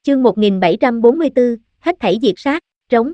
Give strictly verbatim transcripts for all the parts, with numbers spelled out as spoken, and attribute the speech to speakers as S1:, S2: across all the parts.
S1: Chương một nghìn bảy trăm bốn mươi tư, hết thảy diệt sát, trống.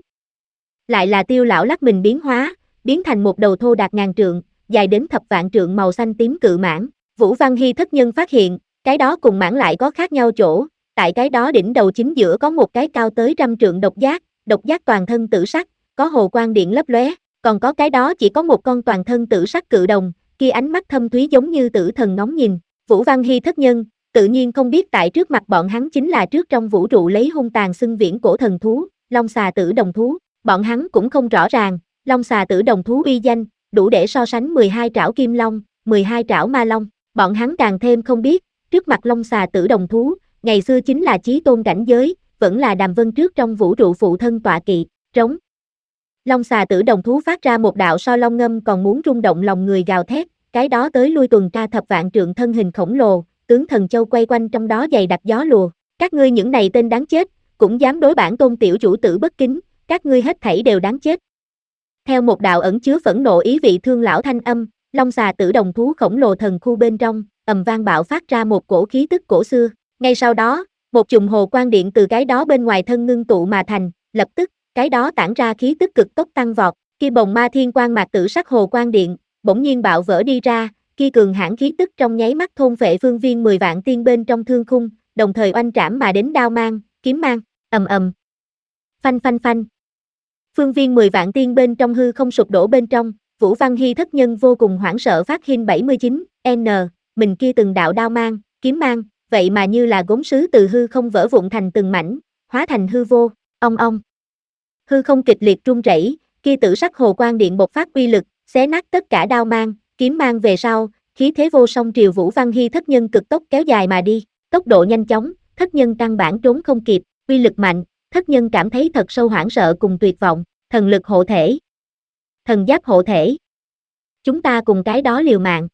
S1: Lại là Tiêu lão lắc mình biến hóa, biến thành một đầu thô đạt ngàn trượng, dài đến thập vạn trượng màu xanh tím cự mãng. Vũ Văn Hy thất nhân phát hiện, cái đó cùng mãng lại có khác nhau chỗ, tại cái đó đỉnh đầu chính giữa có một cái cao tới trăm trượng độc giác, độc giác toàn thân tử sắc, có hồ quang điện lấp lóe, còn có cái đó chỉ có một con toàn thân tử sắc cự đồng, kia ánh mắt thâm thúy giống như tử thần ngóng nhìn. Vũ Văn Hy thất nhân, tự nhiên không biết tại trước mặt bọn hắn chính là trước trong vũ trụ lấy hung tàn xưng viễn cổ thần thú, Long xà tử đồng thú. Bọn hắn cũng không rõ ràng, Long xà tử đồng thú uy danh, đủ để so sánh mười hai trảo kim long, mười hai trảo ma long. Bọn hắn càng thêm không biết, trước mặt Long xà tử đồng thú, ngày xưa chính là chí tôn cảnh giới, vẫn là Đàm Vân trước trong vũ trụ phụ thân tọa kỵ, trống. Long xà tử đồng thú phát ra một đạo so long ngâm còn muốn rung động lòng người gào thét, cái đó tới lui tuần tra thập vạn trượng thân hình khổng lồ, tướng thần châu quay quanh trong đó dày đặc gió lùa. Các ngươi những này tên đáng chết, cũng dám đối bản tôn tiểu chủ tử bất kính, các ngươi hết thảy đều đáng chết. Theo một đạo ẩn chứa phẫn nộ ý vị thương lão thanh âm, Long xà tử đồng thú khổng lồ thần khu bên trong, ầm vang bạo phát ra một cổ khí tức cổ xưa. Ngay sau đó, một chùm hồ quang điện từ cái đó bên ngoài thân ngưng tụ mà thành, lập tức, cái đó tản ra khí tức cực tốc tăng vọt, kia bồng ma thiên quang mạc tử sắc hồ quang điện, bỗng nhiên bạo vỡ đi ra, kia cường hãn khí tức trong nháy mắt thôn phệ phương viên mười vạn tiên bên trong thương khung, đồng thời oanh trảm mà đến đao mang, kiếm mang, ầm ầm. Phanh phanh phanh. Phương viên mười vạn tiên bên trong hư không sụp đổ bên trong, Vũ Văn Hy thất nhân vô cùng hoảng sợ phát hin bảy mươi chín, N, mình kia từng đạo đao mang, kiếm mang, vậy mà như là gốm sứ từ hư không vỡ vụn thành từng mảnh, hóa thành hư vô, ong ong. Hư không kịch liệt rung rẩy, kia tử sắc hồ quang điện bộc phát uy lực, xé nát tất cả đao mang, kiếm mang về sau, khí thế vô song triều Vũ Văn Hy thất nhân cực tốc kéo dài mà đi, tốc độ nhanh chóng, thất nhân căn bản trốn không kịp, uy lực mạnh, thất nhân cảm thấy thật sâu hoảng sợ cùng tuyệt vọng, thần lực hộ thể, thần giáp hộ thể. Chúng ta cùng cái đó liều mạng.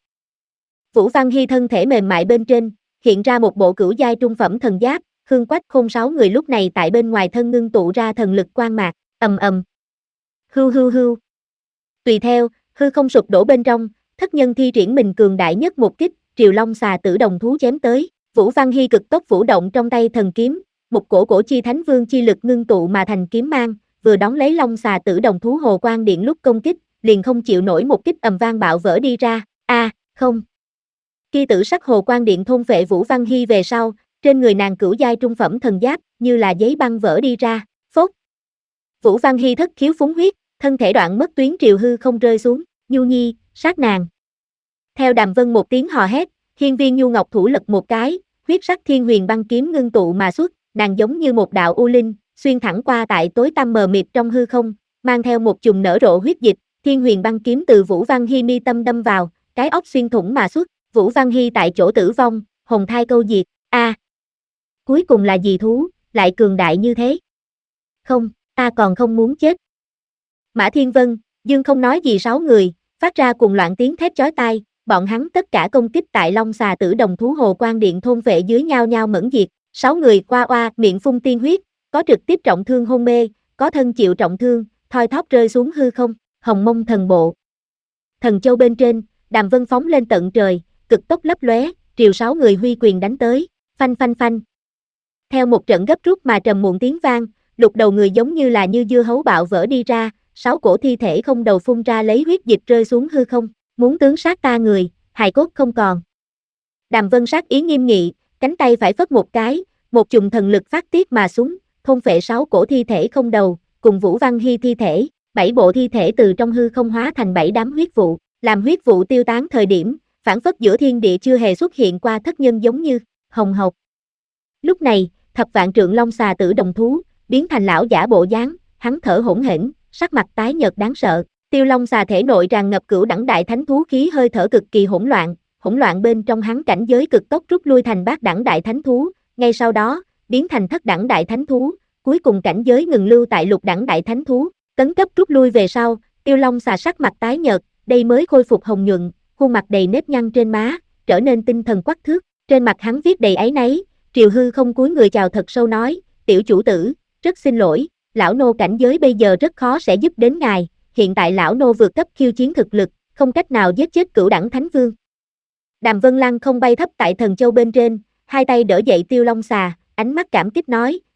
S1: Vũ Văn Hy thân thể mềm mại bên trên, hiện ra một bộ cửu giai trung phẩm thần giáp, Khương Quách Khôn sáu người lúc này tại bên ngoài thân ngưng tụ ra thần lực quang mạc, ầm ầm. Hưu hưu hưu. Tùy theo, hư không sụp đổ bên trong, thất nhân thi triển mình cường đại nhất một kích, triều long xà tử đồng thú chém tới. Vũ Văn Hy cực tốc vũ động trong tay thần kiếm, một cổ cổ chi thánh vương chi lực ngưng tụ mà thành kiếm mang, vừa đón lấy long xà tử đồng thú hồ quang điện lúc công kích, liền không chịu nổi một kích ầm vang bạo vỡ đi ra. A, à, không. Khi tử sắc hồ quang điện thôn phệ Vũ Văn Hy về sau, trên người nàng cửu giai trung phẩm thần giáp, như là giấy băng vỡ đi ra, phốt. Vũ Văn Hy thất khiếu phúng huyết, thân thể đoạn mất tuyến triều hư không rơi xuống, Nhu Nhi, sát nàng. Theo Đàm Vân một tiếng hò hét, hiên viên Nhu Ngọc thủ lật một cái, huyết sắc thiên huyền băng kiếm ngưng tụ mà xuất, nàng giống như một đạo u linh, xuyên thẳng qua tại tối tăm mờ mịt trong hư không, mang theo một chùm nở rộ huyết dịch, thiên huyền băng kiếm từ Vũ Văn Hy mi tâm đâm vào, cái óc xuyên thủng mà xuất, Vũ Văn Hy tại chỗ tử vong, hồn thai câu diệt. A, à, cuối cùng là gì thú, lại cường đại như thế? Không, ta còn không muốn chết. Mã Thiên Vân, Dương không nói gì sáu người, phát ra cuồng loạn tiếng thét chói tai, bọn hắn tất cả công kích tại long xà tử đồng thú hồ quang điện thôn vệ dưới nhau nhau mẫn diệt, sáu người qua oa miệng phun tiên huyết, có trực tiếp trọng thương hôn mê, có thân chịu trọng thương, thoi thóp rơi xuống hư không, hồng mông thần bộ. Thần châu bên trên, Đàm Vân phóng lên tận trời, cực tốc lấp lóe, triều sáu người huy quyền đánh tới, phanh phanh phanh. Theo một trận gấp rút mà trầm muộn tiếng vang, lục đầu người giống như là như dưa hấu bạo vỡ đi ra, sáu cổ thi thể không đầu phun ra lấy huyết dịch rơi xuống hư không, muốn tướng sát ta người, hài cốt không còn. Đàm Vân sát ý nghiêm nghị, cánh tay phải phất một cái, một chùm thần lực phát tiết mà xuống, thôn phệ sáu cổ thi thể không đầu, cùng Vũ Văn Hy thi thể, bảy bộ thi thể từ trong hư không hóa thành bảy đám huyết vụ, làm huyết vụ tiêu tán thời điểm, phản phất giữa thiên địa chưa hề xuất hiện qua thất nhân giống như hồng hộc. Lúc này, thập vạn trượng long xà tử đồng thú, biến thành lão giả bộ dáng, hắn thở hổn hển, sắc mặt tái nhợt đáng sợ. Tiêu long xà thể nội tràn ngập cửu đẳng đại thánh thú khí hơi thở cực kỳ hỗn loạn, hỗn loạn bên trong hắn cảnh giới cực tốc rút lui thành bát đẳng đại thánh thú, ngay sau đó, biến thành thất đẳng đại thánh thú, cuối cùng cảnh giới ngừng lưu tại lục đẳng đại thánh thú, tấn cấp rút lui về sau, tiêu long xà sắc mặt tái nhợt, đây mới khôi phục hồng nhuận, khuôn mặt đầy nếp nhăn trên má, trở nên tinh thần quắc thước, trên mặt hắn viết đầy áy náy, triều hư không cúi người chào thật sâu nói, tiểu chủ tử, rất xin lỗi, lão nô cảnh giới bây giờ rất khó sẽ giúp đến ngài, hiện tại lão nô vượt cấp khiêu chiến thực lực, không cách nào giết chết cửu đẳng thánh vương. Đàm Vân Lăng không bay thấp tại thần châu bên trên, hai tay đỡ dậy tiêu long xà, ánh mắt cảm kích nói,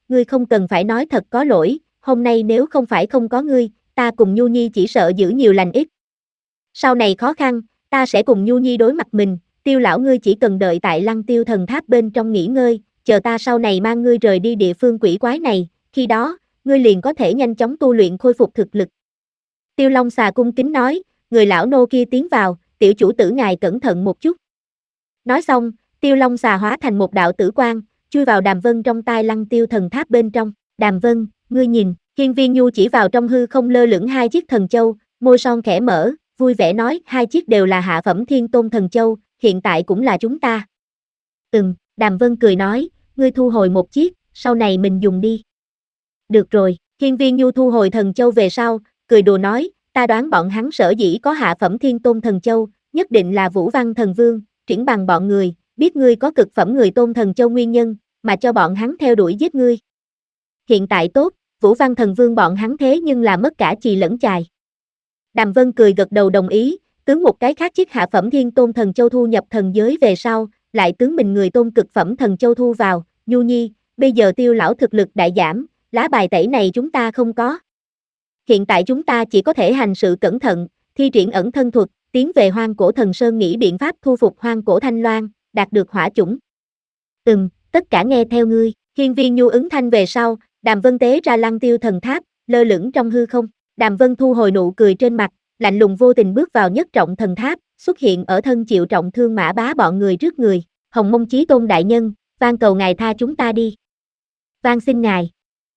S1: ngươi không cần phải nói thật có lỗi, hôm nay nếu không phải không có ngươi, ta cùng Nhu Nhi chỉ sợ giữ nhiều lành ít. Sau này khó khăn, ta sẽ cùng Nhu Nhi đối mặt mình, Tiêu lão ngươi chỉ cần đợi tại Lăng Tiêu thần tháp bên trong nghỉ ngơi, chờ ta sau này mang ngươi rời đi địa phương quỷ quái này, khi đó, ngươi liền có thể nhanh chóng tu luyện khôi phục thực lực. Tiêu Long Xà cung kính nói, người lão nô kia tiến vào, tiểu chủ tử ngài cẩn thận một chút. Nói xong, Tiêu Long Xà hóa thành một đạo tử quang, chui vào Đàm Vân trong tai Lăng Tiêu thần tháp bên trong. Đàm Vân, ngươi nhìn, Hiên Viên Nhu chỉ vào trong hư không lơ lửng hai chiếc thần châu, môi son khẽ mở, vui vẻ nói, hai chiếc đều là hạ phẩm thiên tôn thần châu, hiện tại cũng là chúng ta. Ừm, Đàm Vân cười nói, ngươi thu hồi một chiếc, sau này mình dùng đi. Được rồi, Hiên Viên Nhu thu hồi thần châu về sau, cười đùa nói, ta đoán bọn hắn sở dĩ có hạ phẩm thiên tôn thần châu, nhất định là Vũ Văn thần vương, triển bằng bọn người, biết ngươi có cực phẩm người tôn thần châu nguyên nhân, mà cho bọn hắn theo đuổi giết ngươi. Hiện tại tốt, Vũ Văn thần vương bọn hắn thế nhưng là mất cả chì lẫn chài. Đàm Vân cười gật đầu đồng ý, tướng một cái khác chiếc hạ phẩm thiên tôn thần châu thu nhập thần giới về sau, lại tướng mình người tôn cực phẩm thần châu thu vào, Nhu Nhi, bây giờ Tiêu lão thực lực đại giảm, lá bài tẩy này chúng ta không có. Hiện tại chúng ta chỉ có thể hành sự cẩn thận, thi triển ẩn thân thuật, tiến về Hoang Cổ Thần Sơn nghĩ biện pháp thu phục Hoang Cổ Thanh Loan, đạt được hỏa chủng. Ừm, tất cả nghe theo ngươi, Hiên Viên Nhu ứng thanh về sau, Đàm Vân tế ra Lăng Tiêu thần tháp, lơ lửng trong hư không. Đàm Vân thu hồi nụ cười trên mặt, lạnh lùng vô tình bước vào nhất trọng thần tháp, xuất hiện ở thân chịu trọng thương Mã Bá bọn người trước người. Hồng Mông Chí Tôn đại nhân, van cầu ngài tha chúng ta đi. Van xin ngài.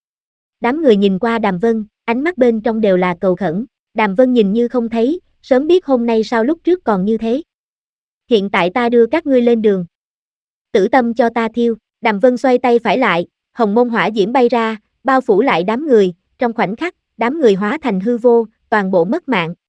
S1: Đám người nhìn qua Đàm Vân, ánh mắt bên trong đều là cầu khẩn. Đàm Vân nhìn như không thấy, sớm biết hôm nay sao lúc trước còn như thế. Hiện tại ta đưa các ngươi lên đường. Tử tâm cho ta thiêu. Đàm Vân xoay tay phải lại, hồng mông hỏa diễm bay ra, bao phủ lại đám người, trong khoảnh khắc, đám người hóa thành hư vô, toàn bộ mất mạng.